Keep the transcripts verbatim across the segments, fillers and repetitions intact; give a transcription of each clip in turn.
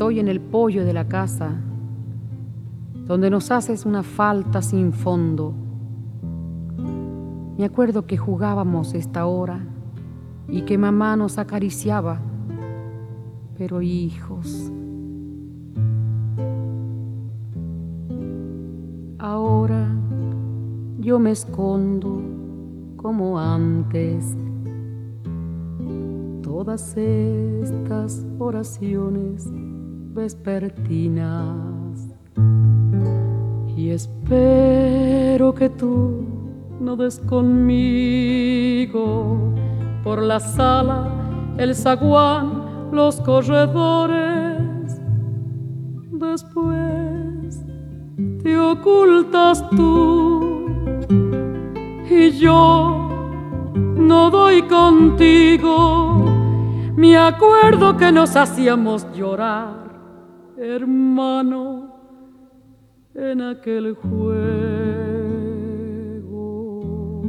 estoy en el pollo de la casa, donde nos haces una falta sin fondo. Me acuerdo que jugábamos esta hora y que mamá nos acariciaba, pero hijos, ahora yo me escondo como antes. Todas estas oraciones vespertinas, y espero que tú no des conmigo por la sala, el zaguán, los corredores. Después te ocultas tú y yo no doy contigo. Me acuerdo que nos hacíamos llorar, hermano, en aquel juego.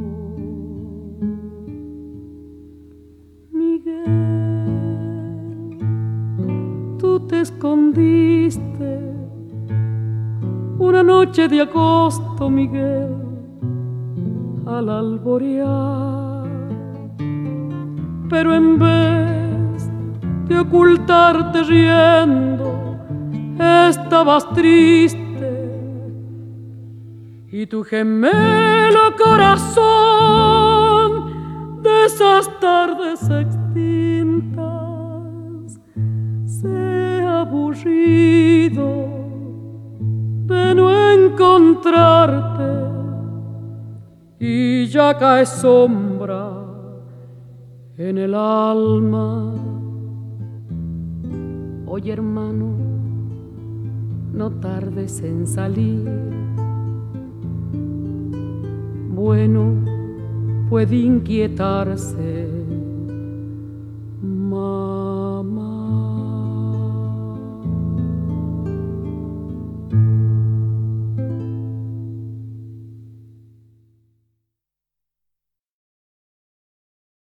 Miguel, tú te escondiste una noche de agosto, Miguel, al alborear, pero en vez de ocultarte riendo, estabas triste, y tu gemelo corazón de esas tardes extintas se ha aburrido de no encontrarte, y ya cae sombra en el alma. Oye, hermano, no tardes en salir. Bueno, puede inquietarse